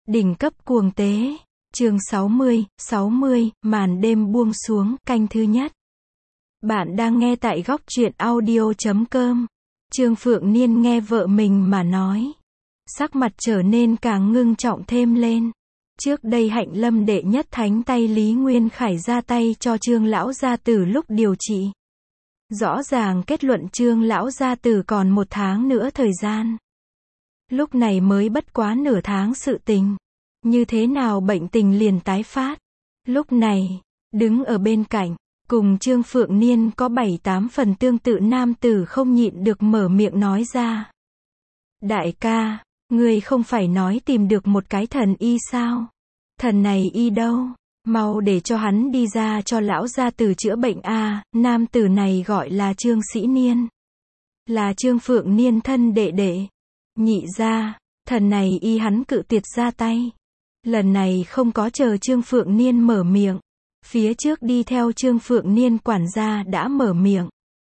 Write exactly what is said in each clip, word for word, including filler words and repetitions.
Đỉnh cấp cuồng tế. Chương sáu mươi, sáu mươi, màn đêm buông xuống, canh thứ nhất. Bạn đang nghe tại góc truyện audio chấm com. Trương Phượng Niên nghe vợ mình mà nói. Sắc mặt trở nên càng ngưng trọng thêm lên. Trước đây Hạnh Lâm đệ nhất thánh tay Lý Nguyên Khải ra tay cho Trương lão gia tử lúc điều trị. Rõ ràng kết luận Trương lão gia tử còn một tháng nữa thời gian. Lúc này mới bất quá nửa tháng sự tình. Như thế nào bệnh tình liền tái phát. Lúc này, đứng ở bên cạnh, cùng Trương Phượng Niên có bảy tám phần tương tự nam tử không nhịn được mở miệng nói ra. Đại ca, ngươi không phải nói tìm được một cái thần y sao? Thần này y đâu? Mau để cho hắn đi ra cho lão gia tử chữa bệnh a. Nam tử này gọi là Trương Sĩ Niên. Là Trương Phượng Niên thân đệ đệ. Nhị gia, thần này y hắn cự tuyệt ra tay. Lần này không có chờ Trương Phượng Niên mở miệng. Phía trước đi theo Trương Phượng Niên quản gia đã mở miệng.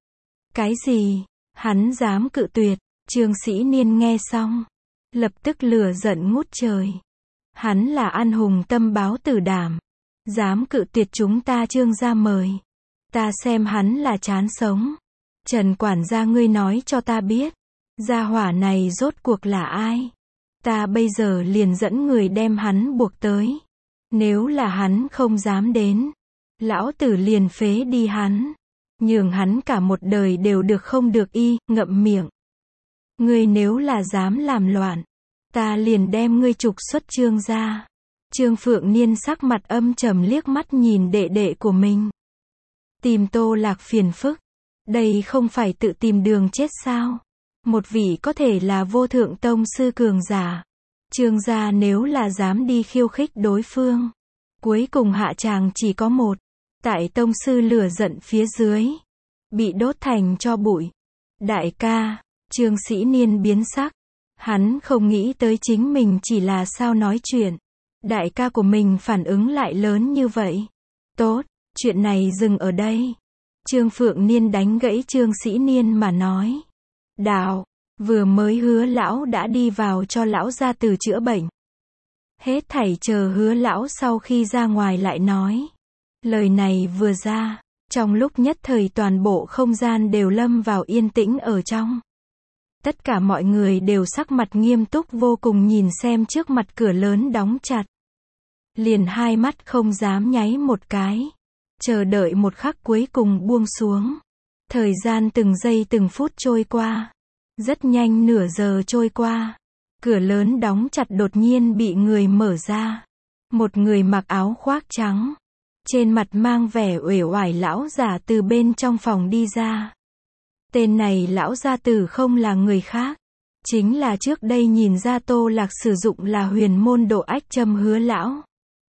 Cái gì? Hắn dám cự tuyệt? Trương Sĩ Niên nghe xong, lập tức lửa giận ngút trời. Hắn là anh hùng tâm báo tử đảm. Dám cự tuyệt chúng ta Trương gia mời. Ta xem hắn là chán sống. Trần quản gia ngươi nói cho ta biết. Gia hỏa này rốt cuộc là ai? Ta bây giờ liền dẫn người đem hắn buộc tới. Nếu là hắn không dám đến, lão tử liền phế đi hắn. Nhường hắn cả một đời đều được không được y, ngậm miệng. Ngươi nếu là dám làm loạn, ta liền đem ngươi trục xuất Trương gia. Trương Phượng Niên sắc mặt âm trầm liếc mắt nhìn đệ đệ của mình. Tìm Tô Lạc phiền phức. Đây không phải tự tìm đường chết sao? Một vị có thể là vô thượng tông sư cường giả. Trương gia nếu là dám đi khiêu khích đối phương, cuối cùng hạ tràng chỉ có một. Tại tông sư lửa giận phía dưới, bị đốt thành tro bụi. Đại ca, Trương Sĩ Niên biến sắc. Hắn không nghĩ tới chính mình chỉ là sao nói chuyện. Đại ca của mình phản ứng lại lớn như vậy. Tốt, chuyện này dừng ở đây. Trương Phượng Niên đánh gãy Trương Sĩ Niên mà nói. Đạo, vừa mới Hứa lão đã đi vào cho lão gia tử chữa bệnh. Hết thảy chờ Hứa lão sau khi ra ngoài lại nói. Lời này vừa ra, trong lúc nhất thời toàn bộ không gian đều lâm vào yên tĩnh ở trong. Tất cả mọi người đều sắc mặt nghiêm túc vô cùng nhìn xem trước mặt cửa lớn đóng chặt. Liền hai mắt không dám nháy một cái. Chờ đợi một khắc cuối cùng buông xuống. Thời gian từng giây từng phút trôi qua. Rất nhanh nửa giờ trôi qua. Cửa lớn đóng chặt đột nhiên bị người mở ra. Một người mặc áo khoác trắng. Trên mặt mang vẻ uể oải lão giả từ bên trong phòng đi ra. Tên này lão gia tử không là người khác. Chính là trước đây nhìn ra Tô Lạc sử dụng là huyền môn độ ách châm Hứa lão.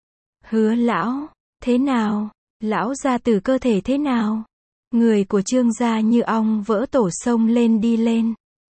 Hứa lão, thế nào? Lão gia tử cơ thể thế nào? Người của Trương gia như ong vỡ tổ sông lên đi lên.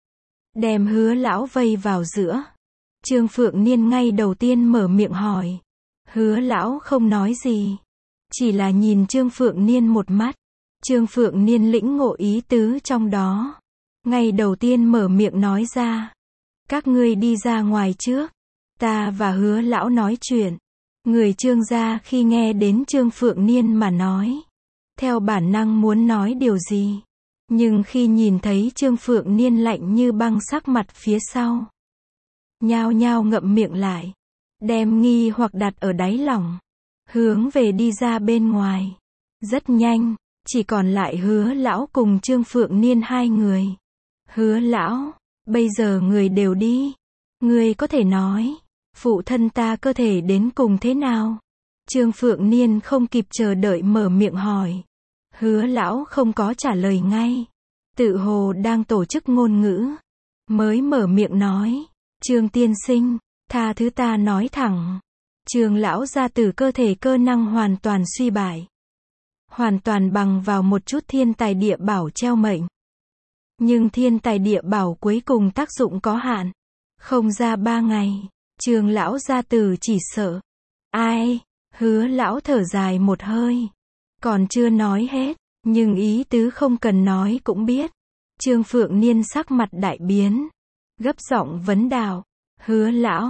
Đem Hứa lão vây vào giữa. Trương Phượng Niên ngay đầu tiên mở miệng hỏi. Hứa lão không nói gì. Chỉ là nhìn Trương Phượng Niên một mắt. Trương Phượng Niên lĩnh ngộ ý tứ trong đó. Ngay đầu tiên mở miệng nói ra. Các ngươi đi ra ngoài trước. Ta và Hứa lão nói chuyện. Người Trương gia khi nghe đến Trương Phượng Niên mà nói. Theo bản năng muốn nói điều gì. Nhưng khi nhìn thấy Trương Phượng Niên lạnh như băng sắc mặt phía sau. Nhao nhao ngậm miệng lại. Đem nghi hoặc đặt ở đáy lòng. Hướng về đi ra bên ngoài. Rất nhanh, chỉ còn lại Hứa lão cùng Trương Phượng Niên hai người. Hứa lão, bây giờ người đều đi. Người có thể nói. Phụ thân ta cơ thể đến cùng thế nào? Trương Phượng Niên không kịp chờ đợi mở miệng hỏi. Hứa lão không có trả lời ngay. Tự hồ đang tổ chức ngôn ngữ. Mới mở miệng nói. Trương tiên sinh, tha thứ ta nói thẳng. Trương lão gia tử cơ thể cơ năng hoàn toàn suy bại. Hoàn toàn bằng vào một chút thiên tài địa bảo treo mệnh. Nhưng thiên tài địa bảo cuối cùng tác dụng có hạn. Không ra ba ngày. Trương lão gia tử chỉ sợ. Ai? Hứa lão thở dài một hơi. Còn chưa nói hết, nhưng ý tứ không cần nói cũng biết. Trương Phượng Niên sắc mặt đại biến. Gấp giọng vấn đạo. Hứa lão,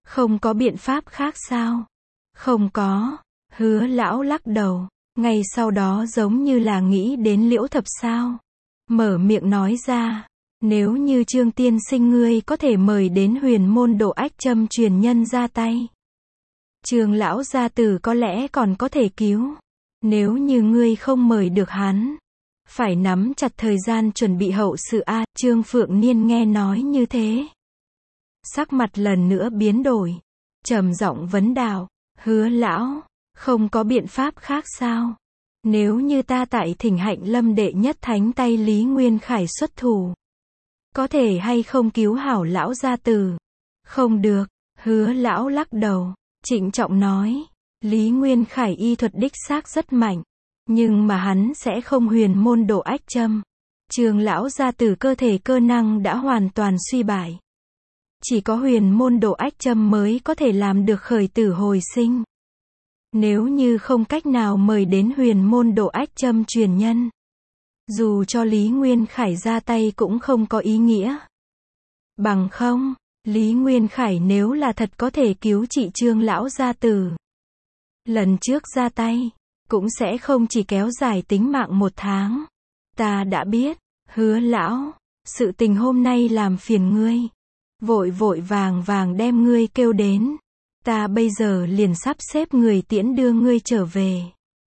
Không có biện pháp khác sao? Không có. Hứa lão lắc đầu. Ngay sau đó giống như là nghĩ đến Liễu Thập sao. Mở miệng nói ra. Nếu như Trương tiên sinh ngươi có thể mời đến huyền môn độ ách châm truyền nhân ra tay. Trương lão gia tử có lẽ còn có thể cứu. Nếu như ngươi không mời được hắn. Phải nắm chặt thời gian chuẩn bị hậu sự a. Trương Phượng Niên nghe nói như thế. Sắc mặt lần nữa biến đổi. Trầm giọng vấn đạo. Hứa lão, không có biện pháp khác sao? Nếu như ta tại Thỉnh Hạnh Lâm đệ nhất thánh tay Lý Nguyên Khải xuất thủ. Có thể hay không cứu hảo lão gia tử? Không được. Hứa lão lắc đầu. Trịnh trọng nói. Lý Nguyên Khải y thuật đích xác rất mạnh. Nhưng mà hắn sẽ không huyền môn độ ách châm. Trương lão gia tử cơ thể cơ năng đã hoàn toàn suy bại. Chỉ có huyền môn độ ách châm mới có thể làm được khởi tử hồi sinh. Nếu như không cách nào mời đến huyền môn độ ách châm truyền nhân. Dù cho Lý Nguyên Khải ra tay cũng không có ý nghĩa. Bằng không, Lý Nguyên Khải nếu là thật có thể cứu trị Trương lão gia tử. Lần trước ra tay, cũng sẽ không chỉ kéo dài tính mạng một tháng. Ta đã biết, Hứa lão, sự tình hôm nay làm phiền ngươi. Vội vội vàng vàng đem ngươi kêu đến. Ta bây giờ liền sắp xếp người tiễn đưa ngươi trở về.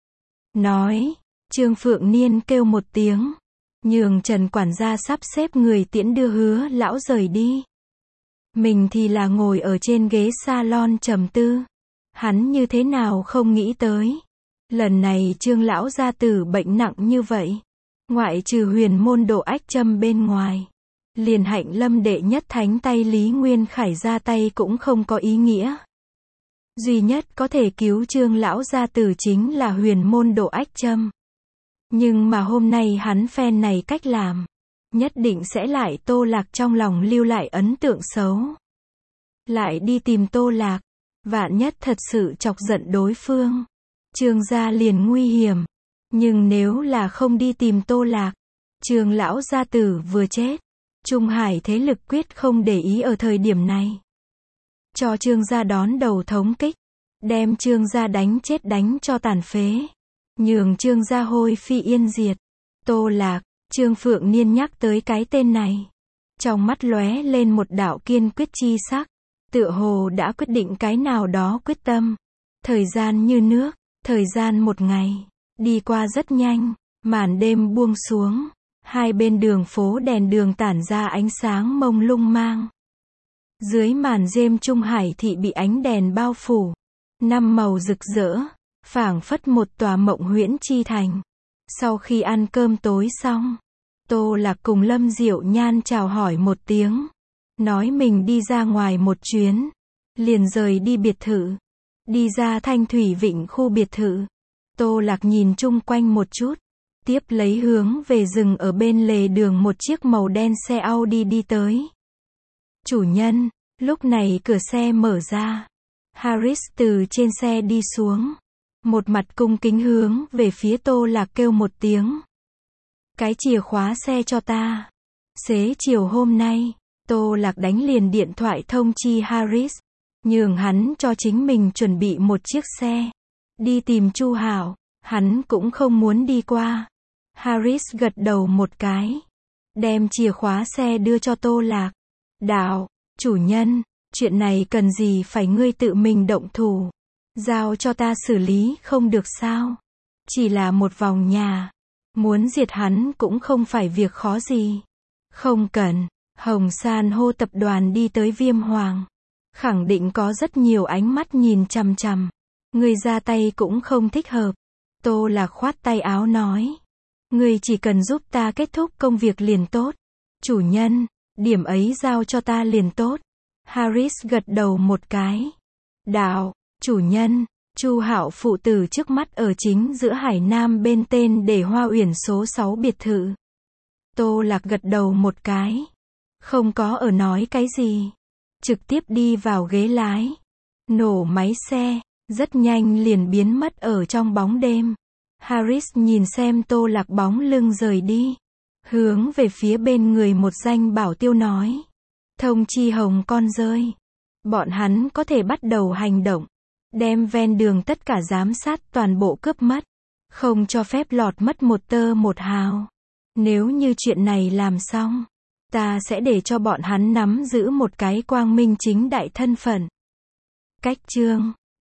Nói, Trương Phượng Niên kêu một tiếng. Nhường Trần quản gia sắp xếp người tiễn đưa Hứa lão rời đi. Mình thì là ngồi ở trên ghế salon trầm tư. Hắn như thế nào không nghĩ tới. Lần này Trương lão gia tử bệnh nặng như vậy. Ngoại trừ huyền môn độ ách châm bên ngoài. Liền Hạnh Lâm đệ nhất thánh tay Lý Nguyên Khải ra tay cũng không có ý nghĩa. Duy nhất có thể cứu Trương lão gia tử chính là huyền môn độ ách châm. Nhưng mà hôm nay hắn phen này cách làm. Nhất định sẽ lại Tô Lạc trong lòng lưu lại ấn tượng xấu. Lại đi tìm Tô Lạc. Vạn nhất thật sự chọc giận đối phương. Trương gia liền nguy hiểm. Nhưng nếu là không đi tìm Tô Lạc. Trương lão gia tử vừa chết. Trung Hải thế lực quyết không để ý ở thời điểm này. Cho Trương gia đón đầu thống kích. Đem Trương gia đánh chết đánh cho tàn phế. Nhường Trương gia hôi phi yên diệt. Tô Lạc, Trương Phượng Niên nhắc tới cái tên này. Trong mắt lóe lên một đạo kiên quyết chi sắc. Tựa hồ đã quyết định cái nào đó quyết tâm. Thời gian như nước, thời gian một ngày. Đi qua rất nhanh, màn đêm buông xuống. Hai bên đường phố đèn đường tản ra ánh sáng mông lung mang. Dưới màn rêm Trung Hải thị bị ánh đèn bao phủ. Năm màu rực rỡ, phảng phất một tòa mộng huyễn chi thành. Sau khi ăn cơm tối xong, Tô Lạc cùng Lâm Diệu Nhan chào hỏi một tiếng. Nói mình đi ra ngoài một chuyến. Liền rời đi biệt thự. Đi ra Thanh Thủy Vịnh khu biệt thự. Tô Lạc nhìn chung quanh một chút. Tiếp lấy hướng về rừng ở bên lề đường một chiếc màu đen xe Audi đi tới. Chủ nhân, lúc này cửa xe mở ra. Harris từ trên xe đi xuống. Một mặt cung kính hướng về phía Tô Lạc kêu một tiếng. Cái chìa khóa xe cho ta. Xế chiều hôm nay, Tô Lạc đánh liền điện thoại thông chi Harris. Nhường hắn cho chính mình chuẩn bị một chiếc xe. Đi tìm Chu Hảo, hắn cũng không muốn đi qua. Harris gật đầu một cái. Đem chìa khóa xe đưa cho Tô Lạc. Đạo, chủ nhân, chuyện này cần gì phải ngươi tự mình động thủ. Giao cho ta xử lý không được sao. Chỉ là một vòng nhà. Muốn diệt hắn cũng không phải việc khó gì. Không cần. Hồng San hô tập đoàn đi tới Viêm Hoàng. Khẳng định có rất nhiều ánh mắt nhìn chằm chằm. Ngươi ra tay cũng không thích hợp. Tô Lạc khoát tay áo nói. Ngươi chỉ cần giúp ta kết thúc công việc liền tốt. Chủ nhân, điểm ấy giao cho ta liền tốt. Harris gật đầu một cái. Đạo, chủ nhân, Chu Hạo phụ tử trước mắt ở chính giữa Hải Nam bên tên để Hoa Uyển số sáu biệt thự. Tô Lạc gật đầu một cái. Không có ở nói cái gì. Trực tiếp đi vào ghế lái. Nổ máy xe, rất nhanh liền biến mất ở trong bóng đêm. Harris nhìn xem Tô Lạc bóng lưng rời đi. Hướng về phía bên người một danh bảo tiêu nói. Thông chi Hồng con rơi. bọn hắn có thể bắt đầu hành động, đem ven đường tất cả giám sát toàn bộ cướp mất, không cho phép lọt mất một tơ một hào. Nếu như chuyện này làm xong, ta sẽ để cho bọn hắn nắm giữ một cái quang minh chính đại thân phận. Cách chương